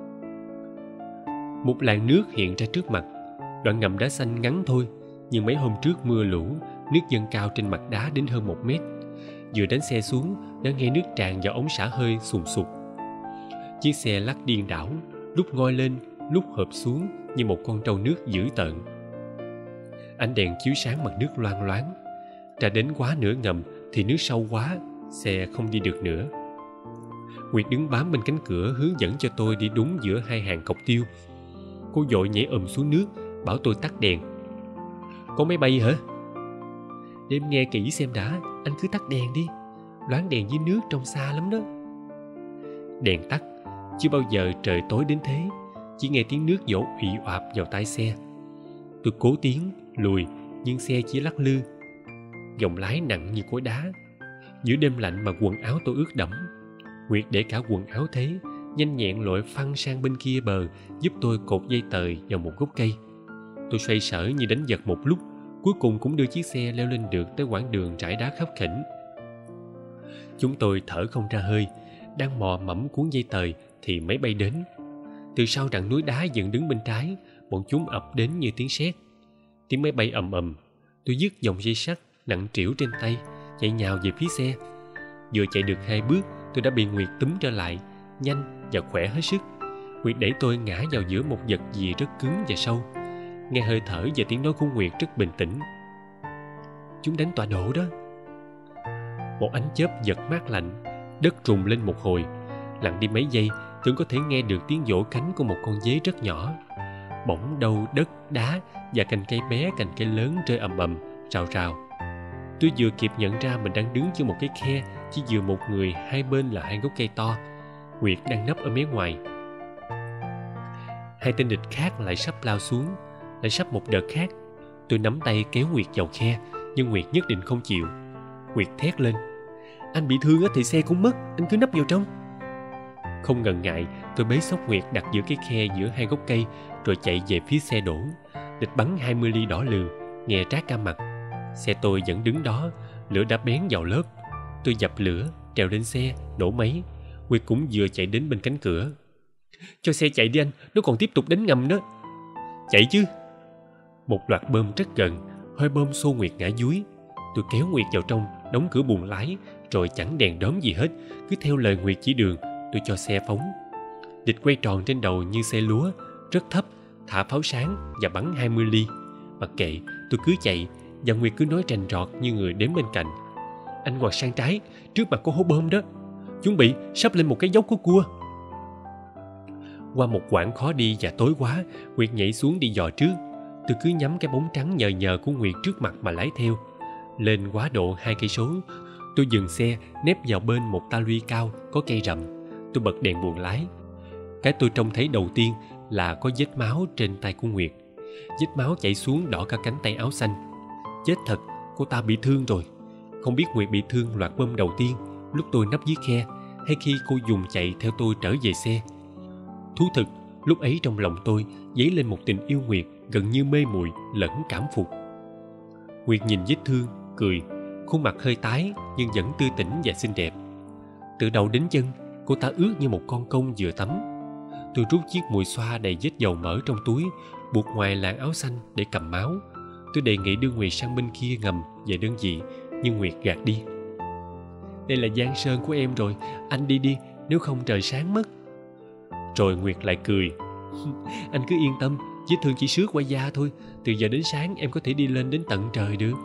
Một làn nước hiện ra trước mặt. Đoạn ngầm đá xanh ngắn thôi, nhưng mấy hôm trước mưa lũ, nước dâng cao trên mặt đá đến hơn 1 mét. Vừa đánh xe xuống, đã nghe nước tràn vào ống xả hơi sùng sục. Chiếc xe lắc điên đảo, lúc ngoi lên, lúc hộp xuống như một con trâu nước dữ tợn. Ánh đèn chiếu sáng mặt nước loang loáng. Ra đến quá nửa ngầm thì nước sâu quá, xe không đi được nữa. Nguyệt đứng bám bên cánh cửa hướng dẫn cho tôi đi đúng giữa hai hàng cọc tiêu. Cô vội nhảy xuống nước, bảo tôi tắt đèn. Có máy bay hả? Để em nghe kỹ xem đã, anh cứ tắt đèn đi. Loáng đèn dưới nước trông xa lắm đó. Đèn tắt, chưa bao giờ trời tối đến thế. Chỉ nghe tiếng nước dỗ ị oạp vào tai xe. Tôi cố tiến, lùi, nhưng xe chỉ lắc lư. Gồng lái nặng như khối đá. Giữa đêm lạnh mà quần áo tôi ướt đẫm. Nguyệt để cả quần áo thế, nhanh nhẹn lội phăng sang bên kia bờ, giúp tôi cột dây tời vào một gốc cây. Tôi xoay sở như đánh giật một lúc, cuối cùng cũng đưa chiếc xe leo lên được tới quãng đường trải đá khắp khỉnh. Chúng tôi thở không ra hơi, đang mò mẫm cuốn dây tời thì máy bay đến. Từ sau rặng núi đá dựng đứng bên trái, bọn chúng ập đến như tiếng sét. Tiếng máy bay ầm ầm. Tôi dứt dòng dây sắt nặng trĩu trên tay, chạy nhào về phía xe. Vừa chạy được 2 bước, tôi đã bị Nguyệt túm trở lại, nhanh và khỏe hết sức. Nguyệt đẩy tôi ngã vào giữa một vật gì rất cứng và sâu. Nghe hơi thở và tiếng nói của Nguyệt rất bình tĩnh. Chúng đánh tọa độ đó. Một ánh chớp giật mát lạnh, đất rùng lên một hồi. Lặn đi mấy giây, tưởng có thể nghe được tiếng vỗ cánh của một con dế rất nhỏ. Bỗng đâu đất, đá và cành cây bé cành cây lớn rơi ầm ầm, rào rào. Tôi vừa kịp nhận ra mình đang đứng giữa một cái khe, chỉ vừa một người, hai bên là 2 gốc cây to. Nguyệt đang nấp ở mé ngoài. 2 tên địch khác lại sắp lao xuống, lại sắp một đợt khác. Tôi nắm tay kéo Nguyệt vào khe, nhưng Nguyệt nhất định không chịu. Nguyệt thét lên: Anh bị thương thì xe cũng mất, anh cứ nấp vào trong. Không ngần ngại, tôi bế xốc Nguyệt đặt giữa cái khe giữa 2 gốc cây, rồi chạy về phía xe đổ. Địch bắn 20 ly đỏ lừ, nghe rát cả mặt. Xe tôi vẫn đứng đó, lửa đã bén vào lớp. Tôi dập lửa, trèo lên xe, nổ máy. Nguyệt cũng vừa chạy đến bên cánh cửa. Cho xe chạy đi anh, nó còn tiếp tục đánh ngầm đó. Chạy chứ. Một loạt bơm rất gần, hơi bơm xô Nguyệt ngã dúi. Tôi kéo Nguyệt vào trong, đóng cửa buồng lái, rồi chẳng đèn đóm gì hết, cứ theo lời Nguyệt chỉ đường. Tôi cho xe phóng. Địch quay tròn trên đầu như xe lúa, rất thấp, thả pháo sáng và bắn 20 ly. Mặc kệ, tôi cứ chạy, và Nguyệt cứ nói rành rọt như người đến bên cạnh. Anh ngoặt sang trái, trước mặt có hố bơm đó. Chuẩn bị, sắp lên một cái dốc có cua. Qua một quãng khó đi và tối quá, Nguyệt nhảy xuống đi dò trước. Tôi cứ nhắm cái bóng trắng nhờ nhờ của Nguyệt trước mặt mà lái theo. Lên quá độ 2 cây số, tôi dừng xe nép vào bên một ta luy cao có cây rậm. Tôi bật đèn buồng lái. Cái tôi trông thấy đầu tiên là có vết máu trên tay của Nguyệt. Vết máu chảy xuống đỏ cả cánh tay áo xanh. Chết thật, cô ta bị thương rồi. Không biết Nguyệt bị thương loạt bơm đầu tiên, lúc tôi nấp dưới khe, hay khi cô dùng chạy theo tôi trở về xe. Thú thực, lúc ấy trong lòng tôi dấy lên một tình yêu Nguyệt gần như mê muội lẫn cảm phục. Nguyệt nhìn vết thương, cười, khuôn mặt hơi tái nhưng vẫn tươi tỉnh và xinh đẹp. Từ đầu đến chân, cô ta ướt như một con công vừa tắm. Tôi rút chiếc mùi xoa đầy vết dầu mỡ trong túi, buộc ngoài làn áo xanh để cầm máu. Tôi đề nghị đưa Nguyệt sang bên kia ngầm về đơn vị, nhưng Nguyệt gạt đi. Đây là giang sơn của em rồi, anh đi đi, nếu không trời sáng mất. Rồi Nguyệt lại cười. Anh cứ yên tâm, vết thương chỉ xước qua da thôi, từ giờ đến sáng em có thể đi lên đến tận trời được.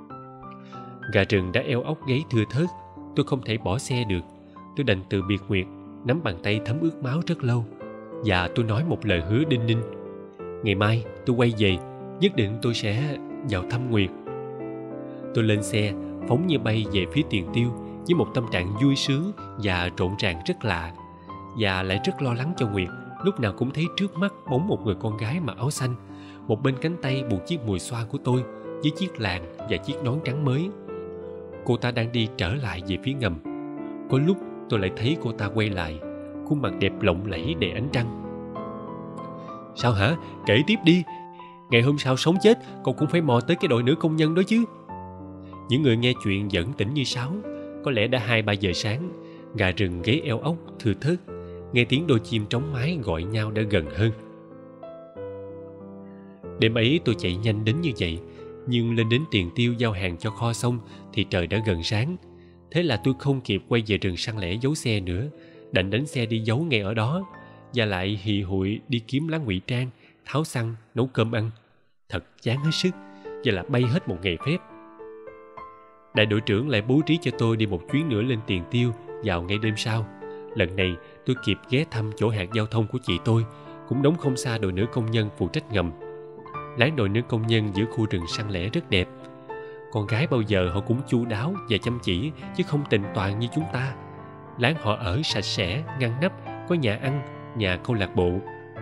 Gà rừng đã eo ốc gáy thưa thớt, tôi không thể bỏ xe được. Tôi đành từ biệt Nguyệt, nắm bàn tay thấm ướt máu rất lâu. Và tôi nói một lời hứa đinh ninh. Ngày mai tôi quay về, nhất định tôi sẽ vào thăm Nguyệt. Tôi lên xe, phóng như bay về phía Tiền Tiêu với một tâm trạng vui sướng và rộn ràng rất lạ. Và lại rất lo lắng cho Nguyệt, lúc nào cũng thấy trước mắt bóng một người con gái mặc áo xanh, một bên cánh tay buộc chiếc mùi xoa của tôi với chiếc làn và chiếc nón trắng mới. Cô ta đang đi trở lại về phía ngầm. Có lúc tôi lại thấy cô ta quay lại, khuôn mặt đẹp lộng lẫy đầy ánh trăng. Sao hả? Kể tiếp đi. Ngày hôm sau sống chết cậu cũng phải mò tới cái đội nữ công nhân đó chứ. Những người nghe chuyện vẫn tỉnh như sáo. Có lẽ đã 2-3 giờ sáng. Gà rừng gáy eo ốc thưa thớt. Nghe tiếng đôi chim trống mái gọi nhau đã gần hơn. Đêm ấy tôi chạy nhanh đến như vậy, nhưng lên đến Tiền Tiêu giao hàng cho kho xong thì trời đã gần sáng. Thế là tôi không kịp quay về rừng săn lẻ giấu xe nữa, đành đánh xe đi giấu ngay ở đó, và lại hì hụi đi kiếm lá ngụy trang, tháo xăng, nấu cơm ăn. Thật chán hết sức, và là bay hết một ngày phép. Đại đội trưởng lại bố trí cho tôi đi một chuyến nữa lên Tiền Tiêu vào ngay đêm sau. Lần này tôi kịp ghé thăm chỗ hạt giao thông của chị tôi, cũng đóng không xa đội nữ công nhân phụ trách ngầm. Láng đội nữ công nhân giữa khu rừng săn lẻ rất đẹp. Con gái bao giờ họ cũng chu đáo và chăm chỉ, chứ không tình toàn như chúng ta. Láng họ ở sạch sẽ, ngăn nắp, có nhà ăn, nhà câu lạc bộ.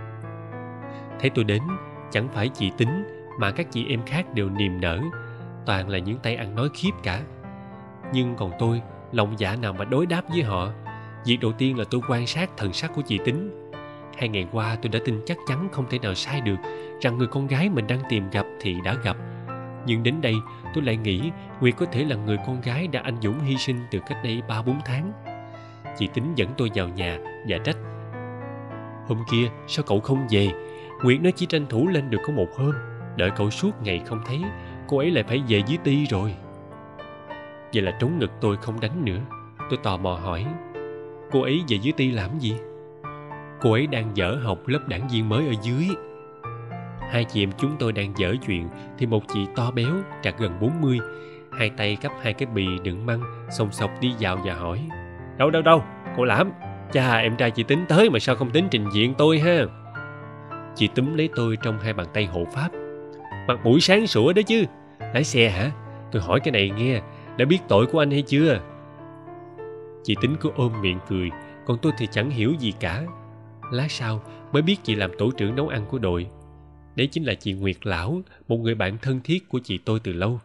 Thấy tôi đến, chẳng phải chị Tính mà các chị em khác đều niềm nở, toàn là những tay ăn nói khiếp cả. Nhưng còn tôi, lòng dạ nào mà đối đáp với họ. Việc đầu tiên là tôi quan sát thần sắc của chị Tính. 2 ngày qua tôi đã tin chắc chắn không thể nào sai được rằng người con gái mình đang tìm gặp thì đã gặp. Nhưng đến đây tôi lại nghĩ Nguyệt có thể là người con gái đã anh dũng hy sinh từ cách đây 3-4 tháng. Chị Tính dẫn tôi vào nhà và trách: "Hôm kia sao cậu không về? Nguyệt nó chỉ tranh thủ lên được có 1 hôm. Đợi cậu suốt ngày không thấy, cô ấy lại phải về dưới Ti rồi." Vậy là trống ngực tôi không đánh nữa. Tôi tò mò hỏi: "Cô ấy về dưới Ti làm gì?" "Cô ấy đang dở học lớp đảng viên mới ở dưới." Hai chị em chúng tôi đang giở chuyện thì một chị to béo, trạc gần 40, 2 tay cắp 2 cái bì đựng măng, xồng xộc đi vào và hỏi: Đâu, cô Lãm, chà, em trai chị Tính tới mà sao không tính trình diện tôi ha?" Chị túm lấy tôi trong 2 bàn tay hộ pháp: "Mặt mũi sáng sủa đó chứ. Lái xe hả? Tôi hỏi cái này nghe, đã biết tội của anh hay chưa?" Chị Tính cứ ôm miệng cười, còn tôi thì chẳng hiểu gì cả. Lát sau mới biết chị làm tổ trưởng nấu ăn của đội. Đấy chính là chị Nguyệt Lão, một người bạn thân thiết của chị tôi từ lâu.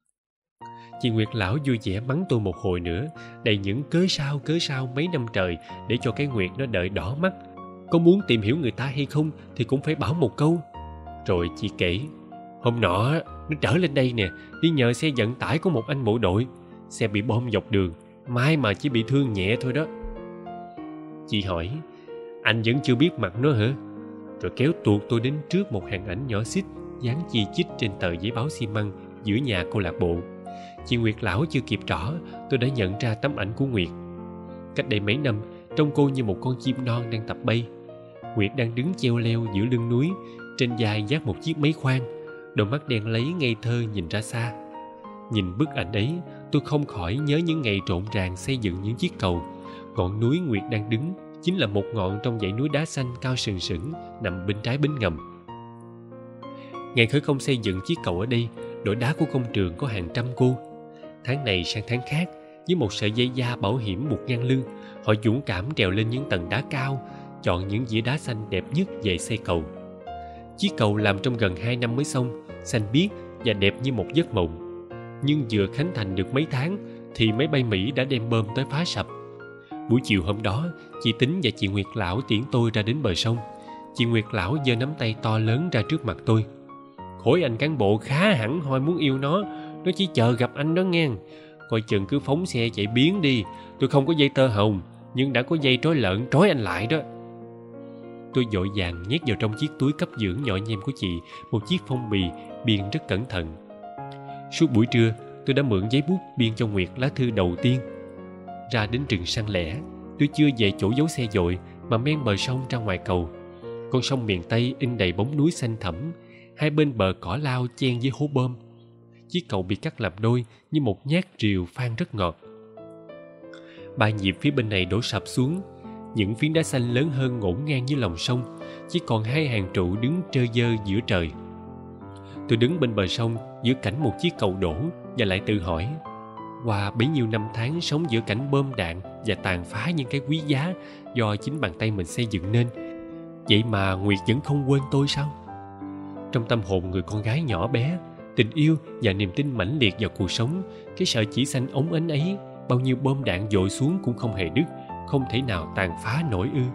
Chị Nguyệt Lão vui vẻ mắng tôi một hồi nữa, đầy những cớ sao mấy năm trời để cho cái Nguyệt nó đợi đỏ mắt. Có muốn tìm hiểu người ta hay không thì cũng phải bảo một câu. Rồi chị kể: "Hôm nọ nó trở lên đây nè, đi nhờ xe vận tải của một anh bộ đội. Xe bị bom dọc đường, may mà chỉ bị thương nhẹ thôi đó." Chị hỏi: "Anh vẫn chưa biết mặt nó hả?" Rồi kéo tuột tôi đến trước một hàng ảnh nhỏ xít dán chi chít trên tờ giấy báo xi măng giữa nhà câu lạc bộ. Chị Nguyệt Lão chưa kịp trỏ, tôi đã nhận ra tấm ảnh của Nguyệt. Cách đây mấy năm, trông cô như một con chim non đang tập bay. Nguyệt đang đứng treo leo giữa lưng núi, trên vai vác một chiếc máy khoan, đôi mắt đen láy ngây thơ nhìn ra xa. Nhìn bức ảnh ấy, tôi không khỏi nhớ những ngày rộn ràng xây dựng những chiếc cầu. Ngọn núi Nguyệt đang đứng chính là một ngọn trong dãy núi đá xanh cao sừng sững nằm bên trái bến ngầm. Ngày khởi công xây dựng chiếc cầu ở đây, đội đá của công trường có hàng trăm cô. Tháng này sang tháng khác, với một sợi dây da bảo hiểm buộc ngang lưng, họ dũng cảm trèo lên những tầng đá cao, chọn những dĩa đá xanh đẹp nhất về xây cầu. Chiếc cầu làm trong gần 2 năm mới xong, xanh biếc và đẹp như một giấc mộng. Nhưng vừa khánh thành được mấy tháng thì máy bay Mỹ đã đem bom tới phá sập. Buổi chiều hôm đó, chị Tính và chị Nguyệt Lão tiễn tôi ra đến bờ sông. Chị Nguyệt Lão giơ nắm tay to lớn ra trước mặt tôi: "Khối anh cán bộ khá hẳn hoi muốn yêu nó chỉ chờ gặp anh đó nghe. Coi chừng cứ phóng xe chạy biến đi. Tôi không có dây tơ hồng, nhưng đã có dây trói lợn trói anh lại đó." Tôi vội vàng nhét vào trong chiếc túi cấp dưỡng nhỏ nhem của chị một chiếc phong bì biên rất cẩn thận. Suốt buổi trưa, tôi đã mượn giấy bút biên cho Nguyệt lá thư đầu tiên. Ra đến rừng săn lẻ, tôi chưa về chỗ giấu xe dội mà men bờ sông ra ngoài cầu. Con sông miền Tây in đầy bóng núi xanh thẳm, hai bên bờ cỏ lau chen với hố bom. Chiếc cầu bị cắt làm đôi như một nhát rìu phan rất ngọt. 3 nhịp phía bên này đổ sập xuống, những phiến đá xanh lớn hơn ngổn ngang dưới lòng sông, chỉ còn 2 hàng trụ đứng trơ dơ giữa trời. Tôi đứng bên bờ sông giữa cảnh một chiếc cầu đổ và lại tự hỏi: qua bấy nhiêu năm tháng sống giữa cảnh bom đạn và tàn phá những cái quý giá do chính bàn tay mình xây dựng nên, vậy mà Nguyệt vẫn không quên tôi sao? Trong tâm hồn người con gái nhỏ bé, tình yêu và niềm tin mãnh liệt vào cuộc sống, cái sợi chỉ xanh ống ánh ấy, bao nhiêu bom đạn dội xuống cũng không hề đứt, không thể nào tàn phá nổi ư?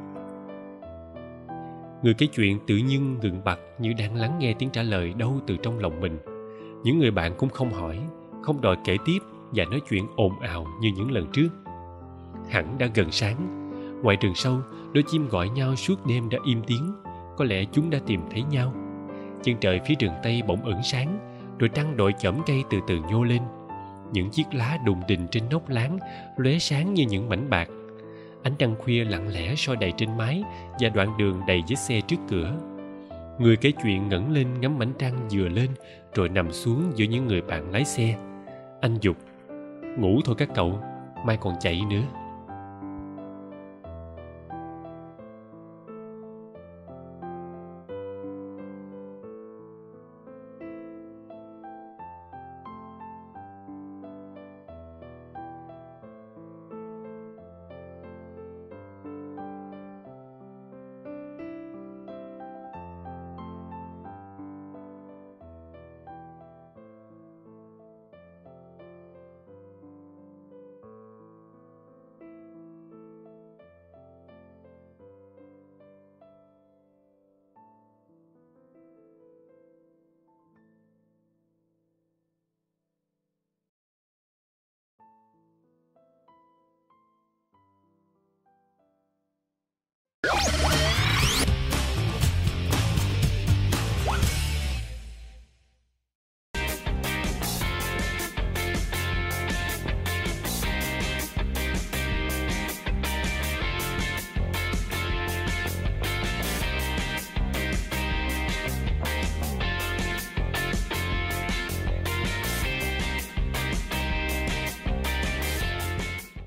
Người kể chuyện tự nhiên ngừng bặt như đang lắng nghe tiếng trả lời đâu từ trong lòng mình. Những người bạn cũng không hỏi, không đòi kể tiếp và nói chuyện ồn ào như những lần trước. Hẳn đã gần sáng. Ngoài rừng sâu, đôi chim gọi nhau suốt đêm đã im tiếng. Có lẽ chúng đã tìm thấy nhau. Chân trời phía rừng Tây bỗng ẩn sáng, rồi trăng đội chỏm cây từ từ nhô lên. Những chiếc lá đùng đình trên nóc láng lóe sáng như những mảnh bạc. Ánh trăng khuya lặng lẽ soi đầy trên mái và đoạn đường đầy vết xe trước cửa. Người kể chuyện ngẩng lên ngắm mảnh trăng vừa lên, rồi nằm xuống giữa những người bạn lái xe. Anh dục: "Ngủ thôi các cậu, mai còn chạy nữa."